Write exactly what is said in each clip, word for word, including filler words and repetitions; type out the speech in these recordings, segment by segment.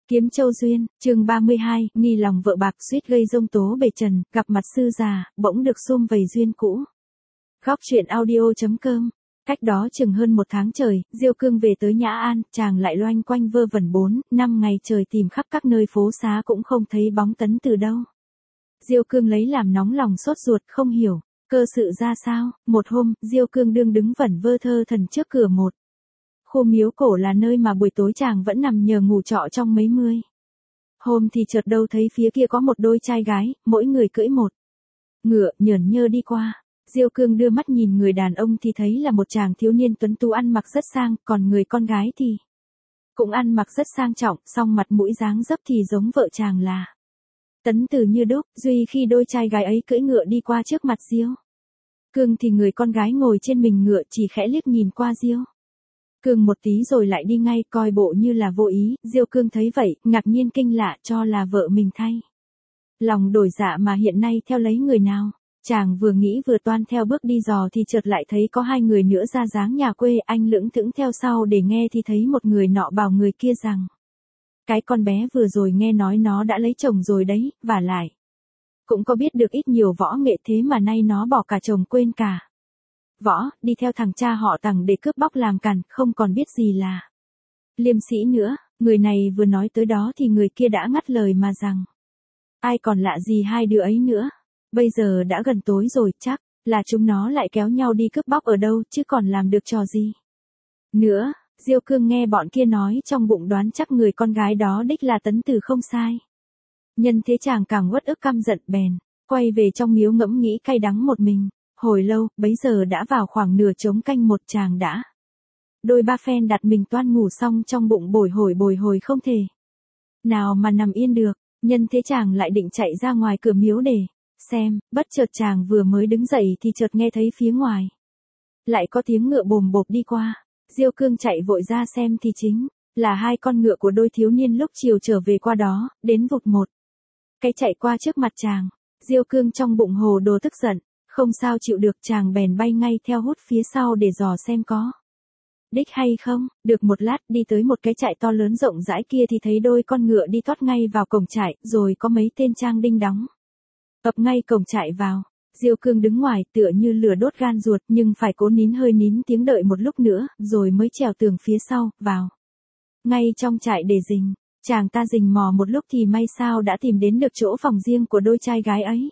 Kiếm Châu Duyên, chương ba mươi hai, nghi lòng vợ bạc suýt gây rông tố bề trần, gặp mặt sư già, bỗng được sum vầy duyên cũ. Góc truyện audio.com. Cách đó chừng hơn một tháng trời, Diêu Cương về tới Nhã An, chàng lại loanh quanh vơ vẩn bốn, năm ngày trời tìm khắp các nơi phố xá cũng không thấy bóng Tấn Từ đâu. Diêu Cương lấy làm nóng lòng sốt ruột, không hiểu, cơ sự ra sao. Một hôm, Diêu Cương đương đứng vẩn vơ thơ thần trước cửa một khu miếu cổ, là nơi mà buổi tối chàng vẫn nằm nhờ ngủ trọ trong mấy mươi hôm, thì chợt đâu thấy phía kia có một đôi trai gái, mỗi người cưỡi một ngựa, nhởn nhơ đi qua. Diêu Cương đưa mắt nhìn người đàn ông thì thấy là một chàng thiếu niên tuấn tú ăn mặc rất sang, còn người con gái thì cũng ăn mặc rất sang trọng, song mặt mũi dáng dấp thì giống vợ chàng là Tấn Từ như đúc. Duy khi đôi trai gái ấy cưỡi ngựa đi qua trước mặt Diêu Cương thì người con gái ngồi trên mình ngựa chỉ khẽ liếc nhìn qua Diêu Cương một tí rồi lại đi ngay, coi bộ như là vô ý. Diêu Cương thấy vậy, ngạc nhiên kinh lạ, cho là vợ mình thay lòng đổi dạ mà hiện nay theo lấy người nào. Chàng vừa nghĩ vừa toan theo bước đi dò thì chợt lại thấy có hai người nữa ra dáng nhà quê. Anh lững thững theo sau để nghe thì thấy một người nọ bảo người kia rằng cái con bé vừa rồi nghe nói nó đã lấy chồng rồi đấy, và lại cũng có biết được ít nhiều võ nghệ, thế mà nay nó bỏ cả chồng quên cả võ, đi theo thằng cha họ Tằng để cướp bóc làm càn, không còn biết gì là liêm sĩ nữa. Người này vừa nói tới đó thì người kia đã ngắt lời mà rằng ai còn lạ gì hai đứa ấy nữa, bây giờ đã gần tối rồi, chắc là chúng nó lại kéo nhau đi cướp bóc ở đâu, chứ còn làm được trò gì nữa. Diêu Cương nghe bọn kia nói trong bụng đoán chắc người con gái đó đích là Tấn Từ không sai. Nhân thế chàng càng uất ức căm giận, bèn quay về trong miếu ngẫm nghĩ cay đắng một mình. Hồi lâu, bấy giờ đã vào khoảng nửa trống canh một, chàng đã đôi ba phen đặt mình toan ngủ, xong trong bụng bồi hồi bồi hồi không thể nào mà nằm yên được. Nhân thế chàng lại định chạy ra ngoài cửa miếu để xem, bất chợt chàng vừa mới đứng dậy thì chợt nghe thấy phía ngoài lại có tiếng ngựa bồm bộp đi qua. Diêu Cương chạy vội ra xem thì chính là hai con ngựa của đôi thiếu niên lúc chiều trở về qua đó, đến vụt một cái chạy qua trước mặt chàng. Diêu Cương trong bụng hồ đồ tức giận, không sao chịu được, chàng bèn bay ngay theo hút phía sau để dò xem có đích hay không. Được một lát đi tới một cái trại to lớn rộng rãi kia thì thấy đôi con ngựa đi thoát ngay vào cổng trại, rồi có mấy tên trang đinh đóng ập ngay cổng trại vào. Diêu Cương đứng ngoài tựa như lửa đốt gan ruột, nhưng phải cố nín hơi nín tiếng đợi một lúc nữa, rồi mới trèo tường phía sau, vào ngay trong trại để rình. Chàng ta rình mò một lúc thì may sao đã tìm đến được chỗ phòng riêng của đôi trai gái ấy.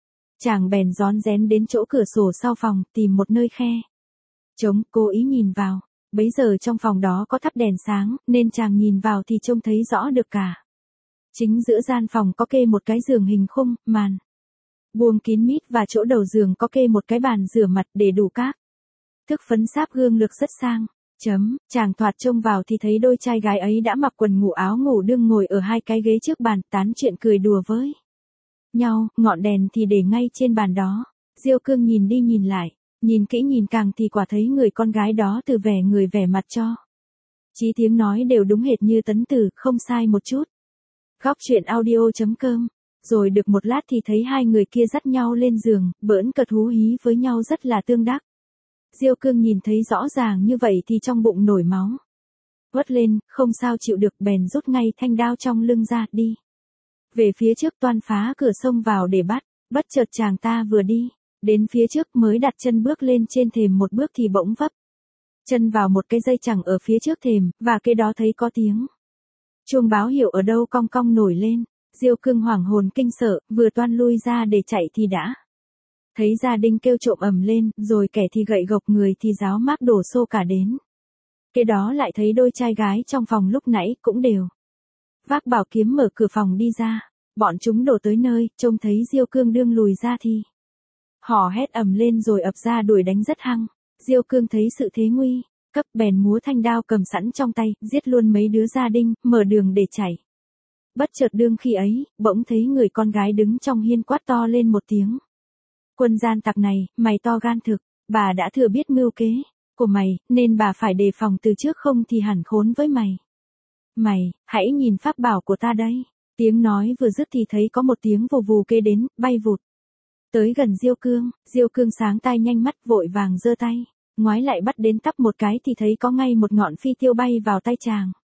Chàng bèn rón rén đến chỗ cửa sổ sau phòng, tìm một nơi khe trống, cố ý nhìn vào. Bấy giờ trong phòng đó có thắp đèn sáng, nên chàng nhìn vào thì trông thấy rõ được cả. Chính giữa gian phòng có kê một cái giường hình khung, màn buông kín mít, và chỗ đầu giường có kê một cái bàn rửa mặt để đủ các thức phấn sáp gương lược rất sang. Chấm, chàng thoạt trông vào thì thấy đôi trai gái ấy đã mặc quần ngủ áo ngủ đương ngồi ở hai cái ghế trước bàn, tán chuyện cười đùa với nhau, ngọn đèn thì để ngay trên bàn đó. Diêu Cương nhìn đi nhìn lại, nhìn kỹ nhìn càng thì quả thấy người con gái đó từ vẻ người vẻ mặt cho chí tiếng nói đều đúng hệt như Tấn Từ, không sai một chút. Góc truyện audio.com. Rồi được một lát thì thấy hai người kia dắt nhau lên giường, bỡn cợt hú hí với nhau rất là tương đắc. Diêu Cương nhìn thấy rõ ràng như vậy thì trong bụng nổi máu uất lên, không sao chịu được, bèn rút ngay thanh đao trong lưng ra, đi về phía trước toan phá cửa xông vào để bắt. Bất chợt chàng ta vừa đi đến phía trước mới đặt chân bước lên trên thềm một bước thì bỗng vấp chân vào một cái dây chằng ở phía trước thềm, và kế đó thấy có tiếng chuông báo hiệu ở đâu cong cong nổi lên. Diêu Cương hoảng hồn kinh sợ, vừa toan lui ra để chạy thì đã thấy gia đình kêu trộm ầm lên, rồi kẻ thì gậy gộc, người thì giáo mác đổ xô cả đến. Kế đó lại thấy đôi trai gái trong phòng lúc nãy cũng đều vác bảo kiếm mở cửa phòng đi ra. Bọn chúng đổ tới nơi, trông thấy Diêu Cương đương lùi ra thì hò hét ầm lên rồi ập ra đuổi đánh rất hăng. Diêu Cương thấy sự thế nguy cấp, bèn múa thanh đao cầm sẵn trong tay, giết luôn mấy đứa gia đình, mở đường để chạy. Bất chợt đương khi ấy, bỗng thấy người con gái đứng trong hiên quát to lên một tiếng. Quân gian tặc này, mày to gan thực, bà đã thừa biết mưu kế của mày, nên bà phải đề phòng từ trước, không thì hẳn khốn với mày. Mày, hãy nhìn pháp bảo của ta đây. Tiếng nói vừa dứt thì thấy có một tiếng vù vù kê đến, bay vụt tới gần Diêu Cương. Diêu Cương sáng tai nhanh mắt, vội vàng giơ tay ngoái lại bắt đến tắp một cái thì thấy có ngay một ngọn phi tiêu bay vào tay chàng.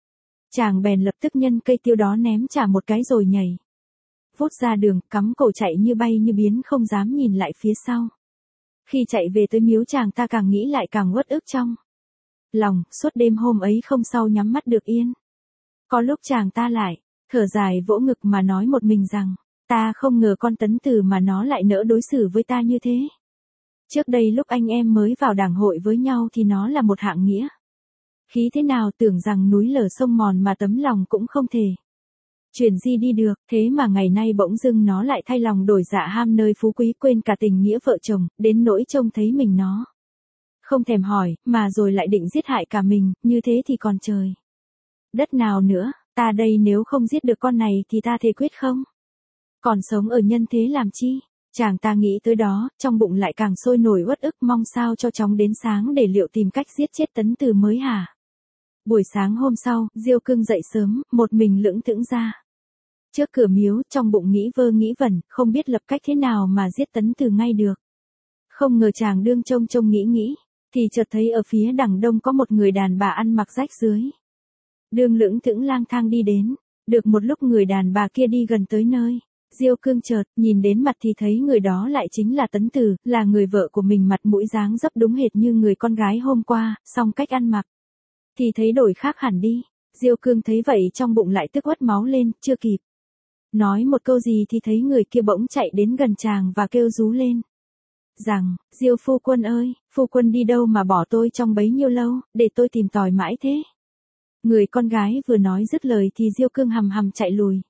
Chàng bèn lập tức nhân cây tiêu đó ném trả một cái rồi nhảy vút ra đường, cắm cổ chạy như bay như biến, không dám nhìn lại phía sau. Khi chạy về tới miếu, chàng ta càng nghĩ lại càng uất ức trong lòng, suốt đêm hôm ấy không sao nhắm mắt được yên. Có lúc chàng ta lại thở dài vỗ ngực mà nói một mình rằng, ta không ngờ con Tấn Từ mà nó lại nỡ đối xử với ta như thế. Trước đây lúc anh em mới vào đảng hội với nhau thì nó là một hạng nghĩa khí thế nào, tưởng rằng núi lở sông mòn mà tấm lòng cũng không thể chuyển di đi được, thế mà ngày nay bỗng dưng nó lại thay lòng đổi dạ ham nơi phú quý, quên cả tình nghĩa vợ chồng, đến nỗi trông thấy mình nó không thèm hỏi, mà rồi lại định giết hại cả mình, như thế thì còn trời đất nào nữa. Ta đây nếu không giết được con này thì ta thề quyết không còn sống ở nhân thế làm chi. Chàng ta nghĩ tới đó, trong bụng lại càng sôi nổi uất ức, mong sao cho chóng đến sáng để liệu tìm cách giết chết Tấn Từ mới hả. Buổi sáng hôm sau, Diêu Cương dậy sớm, một mình lững thững ra trước cửa miếu, trong bụng nghĩ vơ nghĩ vẩn, không biết lập cách thế nào mà giết Tấn Từ ngay được. Không ngờ chàng đương trông trông nghĩ nghĩ, thì chợt thấy ở phía đằng đông có một người đàn bà ăn mặc rách rưới, đương lững thững lang thang đi đến. Được một lúc người đàn bà kia đi gần tới nơi Diêu Cương chợt nhìn đến mặt thì thấy người đó lại chính là Tấn Từ, là người vợ của mình, mặt mũi dáng dấp đúng hệt như người con gái hôm qua, song cách ăn mặc thì thấy đổi khác hẳn đi. Diêu Cương thấy vậy trong bụng lại tức uất máu lên, chưa kịp nói một câu gì thì thấy người kia bỗng chạy đến gần chàng và kêu rú lên rằng, Diêu phu quân ơi, phu quân đi đâu mà bỏ tôi trong bấy nhiêu lâu, để tôi tìm tòi mãi thế. Người con gái vừa nói dứt lời thì Diêu Cương hầm hầm chạy lùi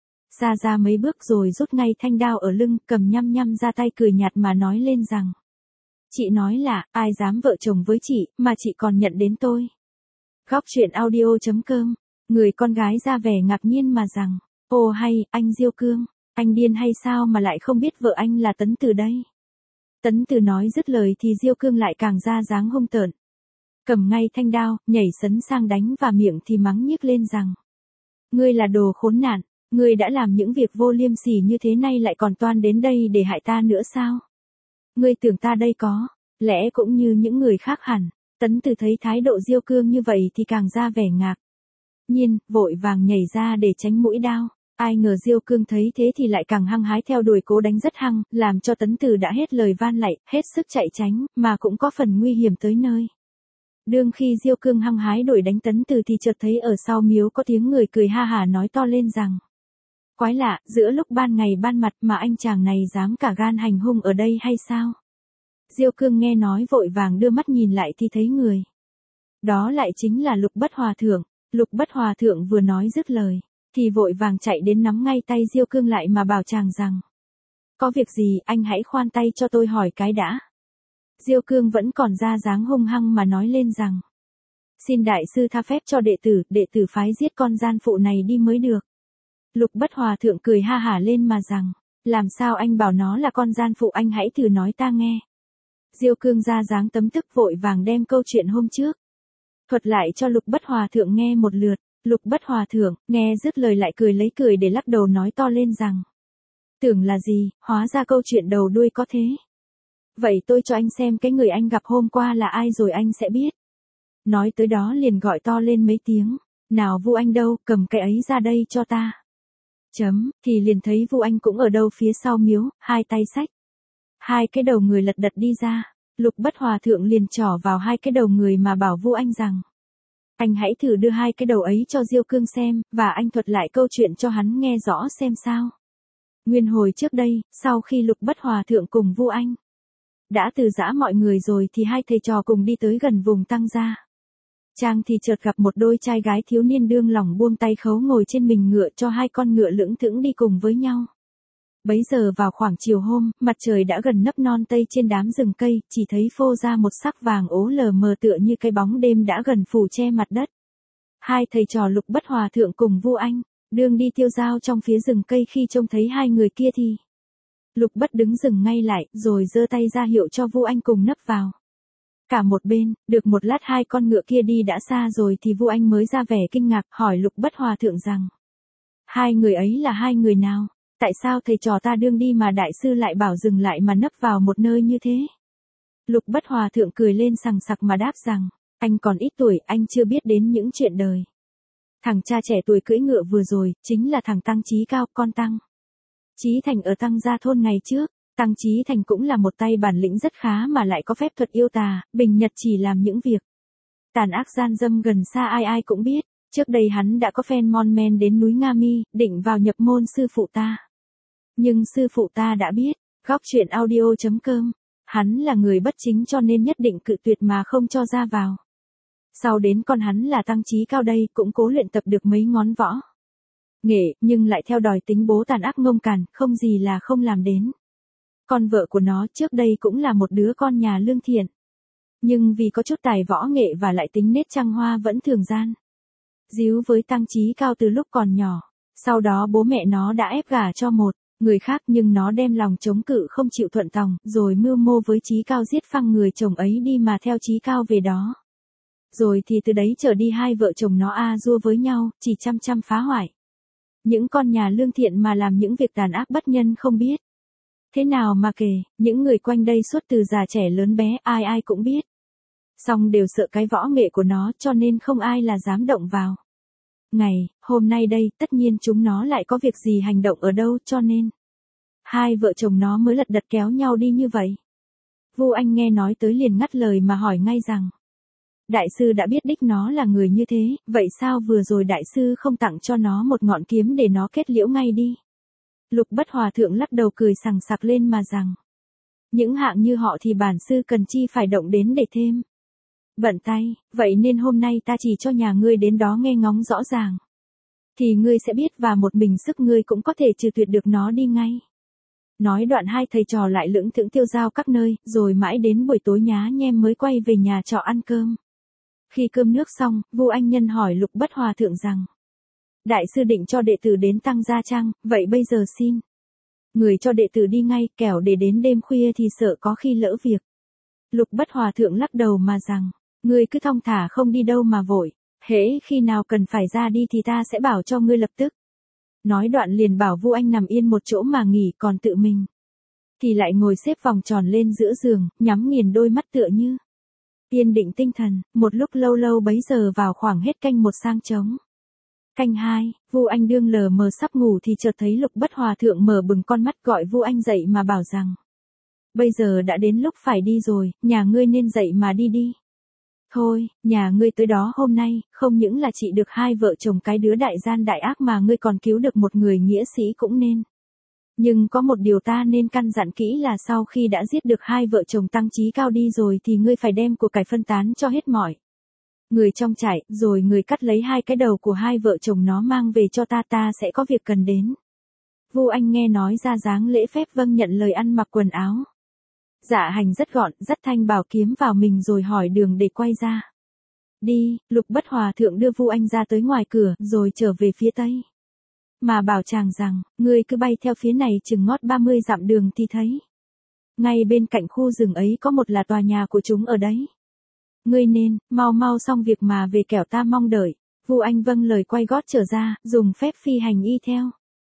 ra ra mấy bước rồi rút ngay thanh đao ở lưng, cầm nhăm nhăm ra tay cười nhạt mà nói lên rằng, chị nói là, ai dám vợ chồng với chị, mà chị còn nhận đến tôi. Góc truyện audio chấm com. Người con gái ra vẻ ngạc nhiên mà rằng, ồ hay, anh Diêu Cương, anh điên hay sao mà lại không biết vợ anh là Tấn Từ đây. Tấn Từ nói dứt lời thì Diêu Cương lại càng ra dáng hung tợn, cầm ngay thanh đao, nhảy sấn sang đánh, và miệng thì mắng nhiếc lên rằng, ngươi là đồ khốn nạn, ngươi đã làm những việc vô liêm sỉ như thế, nay lại còn toan đến đây để hại ta nữa sao? Ngươi tưởng ta đây có lẽ cũng như những người khác hẳn. Tấn Từ thấy thái độ Diêu Cương như vậy thì càng ra vẻ ngạc nhiên, vội vàng nhảy ra để tránh mũi đao. Ai ngờ Diêu Cương thấy thế thì lại càng hăng hái theo đuổi, cố đánh rất hăng, làm cho Tấn Từ đã hết lời van lạy, hết sức chạy tránh, mà cũng có phần nguy hiểm tới nơi. Đương khi Diêu Cương hăng hái đuổi đánh Tấn Từ thì chợt thấy ở sau miếu có tiếng người cười ha hả nói to lên rằng, quái lạ, giữa lúc ban ngày ban mặt mà anh chàng này dám cả gan hành hung ở đây hay sao? Diêu Cương nghe nói vội vàng đưa mắt nhìn lại thì thấy người đó lại chính là Lục Bất Hòa Thượng. Lục Bất Hòa Thượng vừa nói dứt lời thì vội vàng chạy đến nắm ngay tay Diêu Cương lại mà bảo chàng rằng, có việc gì, anh hãy khoan tay cho tôi hỏi cái đã. Diêu Cương vẫn còn ra dáng hung hăng mà nói lên rằng, xin đại sư tha phép cho đệ tử, đệ tử phái giết con gian phụ này đi mới được. Lục Bất Hòa Thượng cười ha hả lên mà rằng, làm sao anh bảo nó là con gian phụ, anh hãy thử nói ta nghe. Diêu Cương ra dáng tấm tức, vội vàng đem câu chuyện hôm trước thuật lại cho Lục Bất Hòa Thượng nghe một lượt. Lục Bất Hòa Thượng nghe dứt lời lại cười lấy cười để lắc đầu nói to lên rằng, tưởng là gì, hóa ra câu chuyện đầu đuôi có thế. Vậy tôi cho anh xem cái người anh gặp hôm qua là ai rồi anh sẽ biết. Nói tới đó liền gọi to lên mấy tiếng, nào Vu Anh đâu, cầm cái ấy ra đây cho ta. Chấm, thì liền thấy Vu Anh cũng ở đâu phía sau miếu, hai tay xách hai cái đầu người lật đật đi ra. Lục Bất Hòa Thượng liền trỏ vào hai cái đầu người mà bảo Vu Anh rằng, anh hãy thử đưa hai cái đầu ấy cho Diêu Cương xem, và anh thuật lại câu chuyện cho hắn nghe rõ xem sao. Nguyên hồi trước đây, sau khi Lục Bất Hòa Thượng cùng Vu Anh đã từ giã mọi người rồi thì hai thầy trò cùng đi tới gần vùng Tăng Gia Trang thì chợt gặp một đôi trai gái thiếu niên đương lòng buông tay khấu ngồi trên mình ngựa, cho hai con ngựa lững thững đi cùng với nhau. Bấy giờ vào khoảng chiều hôm, mặt trời đã gần nấp non tây trên đám rừng cây, chỉ thấy phô ra một sắc vàng ố lờ mờ tựa như cái bóng đêm đã gần phủ che mặt đất. Hai thầy trò Lục Bất Hòa Thượng cùng Vu Anh đương đi tiêu dao trong phía rừng cây, khi trông thấy hai người kia thì Lục Bất đứng dừng ngay lại, rồi giơ tay ra hiệu cho Vu Anh cùng nấp vào cả một bên. Được một lát hai con ngựa kia đi đã xa rồi thì Vu Anh mới ra vẻ kinh ngạc, hỏi Lục Bất Hòa Thượng rằng, hai người ấy là hai người nào? Tại sao thầy trò ta đương đi mà đại sư lại bảo dừng lại mà nấp vào một nơi như thế? Lục Bất Hòa Thượng cười lên sằng sặc mà đáp rằng, anh còn ít tuổi, anh chưa biết đến những chuyện đời. Thằng cha trẻ tuổi cưỡi ngựa vừa rồi, chính là thằng Tăng Chí Cao, con Tăng Chí Thành ở Tăng Gia thôn ngày trước. Tăng Chí Thành cũng là một tay bản lĩnh rất khá mà lại có phép thuật yêu tà, bình nhật chỉ làm những việc tàn ác gian dâm gần xa ai ai cũng biết. Trước đây hắn đã có phen mon men đến núi Nga Mi, định vào nhập môn sư phụ ta. Nhưng sư phụ ta đã biết, góc truyện audio chấm com, hắn là người bất chính cho nên nhất định cự tuyệt mà không cho ra vào. Sau đến con hắn là Tăng Chí Cao đây cũng cố luyện tập được mấy ngón võ nghệ, nhưng lại theo đòi tính bố tàn ác ngông càn, không gì là không làm đến. Con vợ của nó trước đây cũng là một đứa con nhà lương thiện. Nhưng vì có chút tài võ nghệ và lại tính nết trăng hoa vẫn thường gian díu với Tăng Chí Cao từ lúc còn nhỏ. Sau đó bố mẹ nó đã ép gả cho một người khác nhưng nó đem lòng chống cự không chịu thuận tòng, rồi mưu mô với Chí Cao giết phăng người chồng ấy đi mà theo Chí Cao về đó. Rồi thì từ đấy trở đi hai vợ chồng nó a dua với nhau, chỉ chăm chăm phá hoại những con nhà lương thiện mà làm những việc tàn ác bất nhân không biết. Thế nào mà kể, những người quanh đây suốt từ già trẻ lớn bé ai ai cũng biết. Song đều sợ cái võ nghệ của nó cho nên không ai là dám động vào. Ngày, hôm nay đây, tất nhiên chúng nó lại có việc gì hành động ở đâu cho nên hai vợ chồng nó mới lật đật kéo nhau đi như vậy. Vu Anh nghe nói tới liền ngắt lời mà hỏi ngay rằng. Đại sư đã biết đích nó là người như thế, vậy sao vừa rồi đại sư không tặng cho nó một ngọn kiếm để nó kết liễu ngay đi? Lục Bất Hòa thượng lắc đầu cười sằng sặc lên mà rằng. Những hạng như họ thì bản sư cần chi phải động đến để thêm bận tay, vậy nên hôm nay ta chỉ cho nhà ngươi đến đó nghe ngóng rõ ràng. Thì ngươi sẽ biết và một mình sức ngươi cũng có thể trừ tuyệt được nó đi ngay. Nói đoạn hai thầy trò lại lững thững tiêu dao các nơi, rồi mãi đến buổi tối nhá nhem mới quay về nhà trọ ăn cơm. Khi cơm nước xong, Vu Anh Nhân hỏi Lục Bất Hòa thượng rằng. Đại sư định cho đệ tử đến Tăng Gia chăng, vậy bây giờ xin người cho đệ tử đi ngay, kẻo để đến đêm khuya thì sợ có khi lỡ việc. Lục Bất Hòa thượng lắc đầu mà rằng, ngươi cứ thong thả không đi đâu mà vội, hễ khi nào cần phải ra đi thì ta sẽ bảo cho ngươi lập tức. Nói đoạn liền bảo Vu Anh nằm yên một chỗ mà nghỉ, còn tự mình thì lại ngồi xếp vòng tròn lên giữa giường, nhắm nghiền đôi mắt tựa như yên định tinh thần. Một lúc lâu lâu bấy giờ vào khoảng hết canh một sang trống. Canh hai, Vu Anh đương lờ mờ sắp ngủ thì chợt thấy Lục Bất Hòa thượng mở bừng con mắt gọi Vu Anh dậy mà bảo rằng. Bây giờ đã đến lúc phải đi rồi, nhà ngươi nên dậy mà đi đi. Thôi, nhà ngươi tới đó hôm nay, không những là trị được hai vợ chồng cái đứa đại gian đại ác mà ngươi còn cứu được một người nghĩa sĩ cũng nên. Nhưng có một điều ta nên căn dặn kỹ là sau khi đã giết được hai vợ chồng Tăng Chí Cao đi rồi thì ngươi phải đem của cải phân tán cho hết mọi người trong trại, rồi người cắt lấy hai cái đầu của hai vợ chồng nó mang về cho ta, ta sẽ có việc cần đến. Vu Anh nghe nói ra dáng lễ phép vâng nhận lời, ăn mặc quần áo dạ hành rất gọn, dắt thanh bảo kiếm vào mình rồi hỏi đường để quay ra. Đi, Lục Bất Hòa thượng đưa Vu Anh ra tới ngoài cửa, rồi trở về phía tây. Mà bảo chàng rằng, ngươi cứ bay theo phía này chừng ngót ba mươi dặm đường thì thấy. Ngay bên cạnh khu rừng ấy có một là tòa nhà của chúng ở đấy. Ngươi nên, mau mau xong việc mà về kẻo ta mong đợi. Vu Anh vâng lời quay gót trở ra, dùng phép phi hành y theo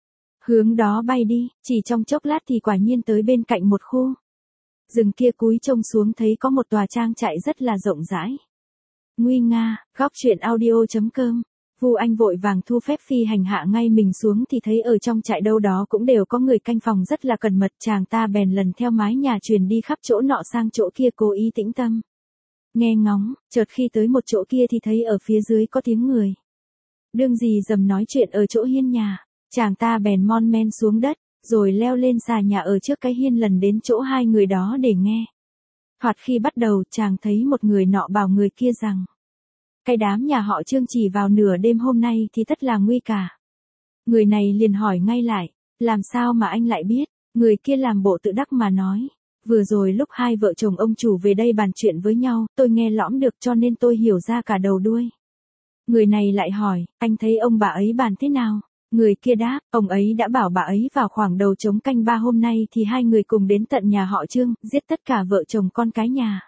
hướng đó bay đi, chỉ trong chốc lát thì quả nhiên tới bên cạnh một khu rừng kia, cúi trông xuống thấy có một tòa trang trại rất là rộng rãi. Nguy nga, góc truyện audio chấm com. Vu Anh vội vàng thu phép phi hành hạ ngay mình xuống thì thấy ở trong trại đâu đó cũng đều có người canh phòng rất là cẩn mật. Chàng ta bèn lần theo mái nhà truyền đi khắp chỗ nọ sang chỗ kia, cố ý tĩnh tâm nghe ngóng. Chợt khi tới một chỗ kia thì thấy ở phía dưới có tiếng người đương gì dầm nói chuyện ở chỗ hiên nhà. Chàng ta bèn mon men xuống đất, rồi leo lên xà nhà ở trước cái hiên lần đến chỗ hai người đó để nghe. Thoạt khi bắt đầu chàng thấy một người nọ bảo người kia rằng. Cái đám nhà họ Trương chỉ vào nửa đêm hôm nay thì tất là nguy cả. Người này liền hỏi ngay lại, làm sao mà anh lại biết? Người kia làm bộ tự đắc mà nói. Vừa rồi lúc hai vợ chồng ông chủ về đây bàn chuyện với nhau, tôi nghe lõm được cho nên tôi hiểu ra cả đầu đuôi. Người này lại hỏi, anh thấy ông bà ấy bàn thế nào? Người kia đáp, ông ấy đã bảo bà ấy vào khoảng đầu trống canh ba hôm nay thì hai người cùng đến tận nhà họ Trương, giết tất cả vợ chồng con cái nhà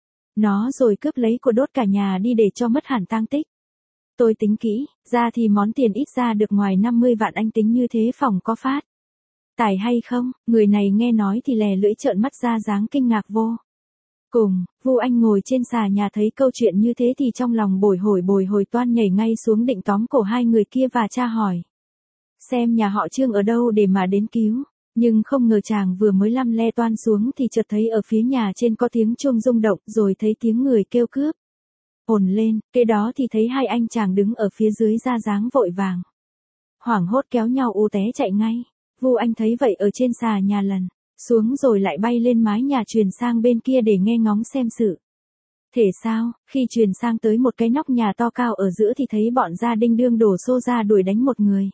nó rồi cướp lấy của đốt cả nhà đi để cho mất hẳn tang tích. Tôi tính kỹ, ra thì món tiền ít ra được ngoài năm mươi vạn, anh tính như thế phòng có phát tài hay không? Người này nghe nói thì lè lưỡi trợn mắt ra dáng kinh ngạc vô Cùng, Vu Anh ngồi trên xà nhà thấy câu chuyện như thế thì trong lòng bồi hồi bồi hồi toan nhảy ngay xuống định tóm cổ hai người kia và tra hỏi. Xem nhà họ Trương ở đâu để mà đến cứu. Nhưng không ngờ chàng vừa mới lăm le toan xuống thì chợt thấy ở phía nhà trên có tiếng chuông rung động rồi thấy tiếng người kêu cướp. Ồn lên, kế đó thì thấy hai anh chàng đứng ở phía dưới ra dáng vội vàng. Hoảng hốt kéo nhau u té chạy ngay. Vu Anh thấy vậy ở trên xà nhà lần xuống rồi lại bay lên mái nhà truyền sang bên kia để nghe ngóng xem sự. Thể sao, khi truyền sang tới một cái nóc nhà to cao ở giữa thì thấy bọn gia đinh đương đổ xô ra đuổi đánh một người.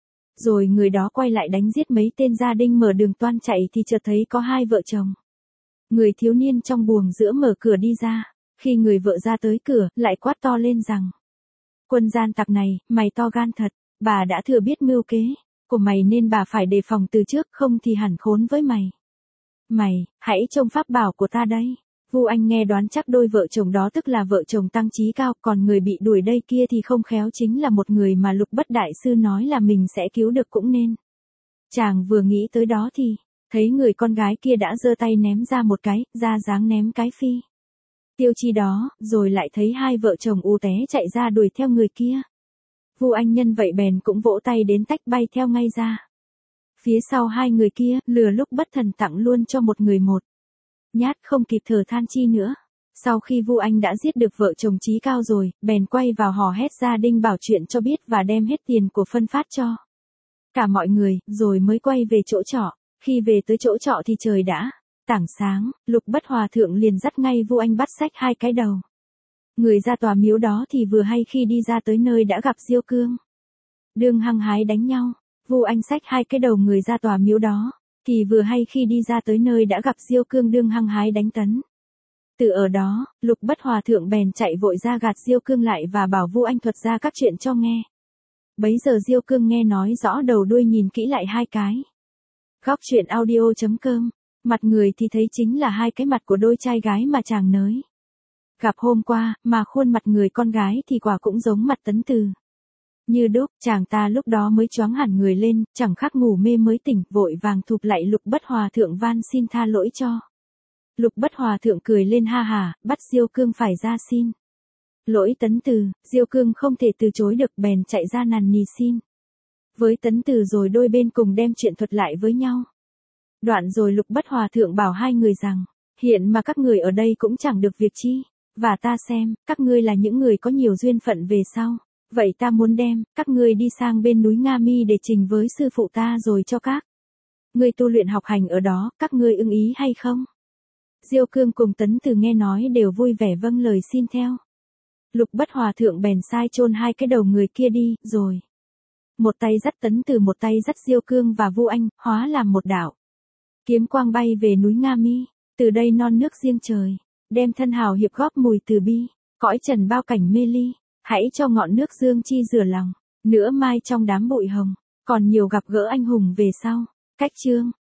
Rồi người đó quay lại đánh giết mấy tên gia đinh mở đường toan chạy thì chợt thấy có hai vợ chồng. Người thiếu niên trong buồng giữa mở cửa đi ra. Khi người vợ ra tới cửa, lại quát to lên rằng. Quân gian tặc này, mày to gan thật, bà đã thừa biết mưu kế của mày nên bà phải đề phòng từ trước không thì hẳn khốn với mày. Mày, hãy trông pháp bảo của ta đây. Vu Anh nghe đoán chắc đôi vợ chồng đó tức là vợ chồng Tăng Chí Cao, còn người bị đuổi đây kia thì không khéo chính là một người mà Lục Bất Đại Sư nói là mình sẽ cứu được cũng nên. Chàng vừa nghĩ tới đó thì, thấy người con gái kia đã giơ tay ném ra một cái, ra dáng ném cái phi. Tiêu chi đó, rồi lại thấy hai vợ chồng u té chạy ra đuổi theo người kia. Vu Anh nhân vậy bèn cũng vỗ tay đến tách bay theo ngay ra. Phía sau hai người kia, lừa lúc bất thần tặng luôn cho một người một nhát không kịp thở than chi nữa. Sau khi Vu Anh đã giết được vợ chồng Chí Cao rồi, bèn quay vào hò hét gia đinh bảo chuyện cho biết và đem hết tiền của phân phát cho cả mọi người, rồi mới quay về chỗ trọ. Khi về tới chỗ trọ thì trời đã tảng sáng, Lục Bất Hòa thượng liền dắt ngay Vu Anh bắt xách hai cái đầu. Người ra tòa miếu đó thì vừa hay khi đi ra tới nơi đã gặp Diêu Cương. Đương hăng hái đánh nhau, Vu Anh xách hai cái đầu người ra tòa miếu đó, thì vừa hay khi đi ra tới nơi đã gặp Diêu Cương đương hăng hái đánh tấn. Từ ở đó, Lục Bất Hòa thượng bèn chạy vội ra gạt Diêu Cương lại và bảo Vu Anh thuật ra các chuyện cho nghe. Bấy giờ Diêu Cương nghe nói rõ đầu đuôi nhìn kỹ lại hai cái. Góc truyện audio chấm com, mặt người thì thấy chính là hai cái mặt của đôi trai gái mà chàng nới gặp hôm qua, mà khuôn mặt người con gái thì quả cũng giống mặt Tấn Từ. Như đúc, chàng ta lúc đó mới choáng hẳn người lên, chẳng khác ngủ mê mới tỉnh, vội vàng thụp lại Lục Bất Hòa thượng van xin tha lỗi cho. Lục Bất Hòa thượng cười lên ha hả, bắt Diêu Cương phải ra xin lỗi Tấn Từ. Diêu Cương không thể từ chối được bèn chạy ra nằn nì xin với Tấn Từ, rồi đôi bên cùng đem chuyện thuật lại với nhau. Đoạn rồi Lục Bất Hòa thượng bảo hai người rằng, hiện mà các người ở đây cũng chẳng được việc chi, và ta xem, các ngươi là những người có nhiều duyên phận về sau. Vậy ta muốn đem các ngươi đi sang bên núi Nga Mi để trình với sư phụ ta rồi cho các ngươi tu luyện học hành ở đó, các ngươi ưng ý hay không? Diêu Cương cùng Tấn Từ nghe nói đều vui vẻ vâng lời xin theo. Lục Bất Hòa thượng bèn sai chôn hai cái đầu người kia đi, rồi một tay dắt Tấn Từ, một tay dắt Diêu Cương và Vu Anh, hóa làm một đạo kiếm quang bay về núi Nga Mi. Từ đây non nước riêng trời, đem thân hào hiệp góp mùi từ bi, cõi trần bao cảnh mê ly. Hãy cho ngọn nước dương chi rửa lòng, nữa mai trong đám bụi hồng, còn nhiều gặp gỡ anh hùng về sau. Cách chương